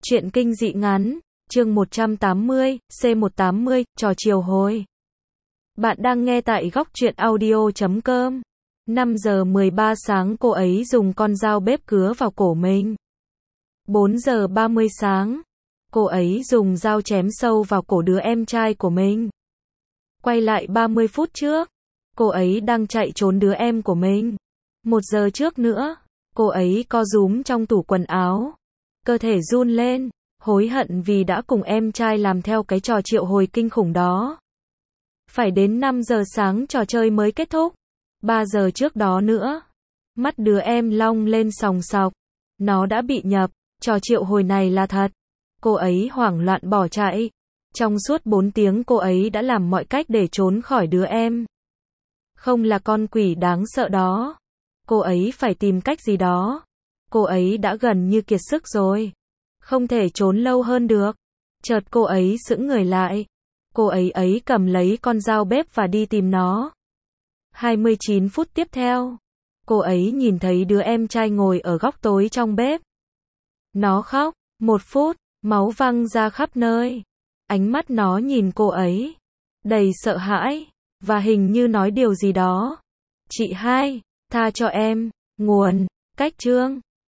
Truyện kinh dị ngắn, chương 180, C180, trò triệu hồi. Bạn đang nghe tại góc truyện audio.com. 5 giờ 13 sáng cô ấy dùng con dao bếp cứa vào cổ mình. 4 giờ 30 sáng, cô ấy dùng dao chém sâu vào cổ đứa em trai của mình. Quay lại 30 phút trước, cô ấy đang chạy trốn đứa em của mình. 1 giờ trước nữa, cô ấy co rúm trong tủ quần áo, cơ thể run lên, hối hận vì đã cùng em trai làm theo cái trò triệu hồi kinh khủng đó. Phải đến 5 giờ sáng trò chơi mới kết thúc. 3 giờ trước đó nữa, mắt đứa em long lên sòng sọc. Nó đã bị nhập, trò triệu hồi này là thật. Cô ấy hoảng loạn bỏ chạy. Trong suốt 4 tiếng cô ấy đã làm mọi cách để trốn khỏi đứa em. Không là con quỷ đáng sợ đó. Cô ấy phải tìm cách gì đó. Cô ấy đã gần như kiệt sức rồi. Không thể trốn lâu hơn được. Chợt cô ấy sững người lại. Cô ấy cầm lấy con dao bếp và đi tìm nó. 29 phút tiếp theo, cô ấy nhìn thấy đứa em trai ngồi ở góc tối trong bếp. Nó khóc. 1 phút, máu văng ra khắp nơi. Ánh mắt nó nhìn cô ấy, đầy sợ hãi, và hình như nói điều gì đó. Chị hai, tha cho em. Nguồn, cách chương.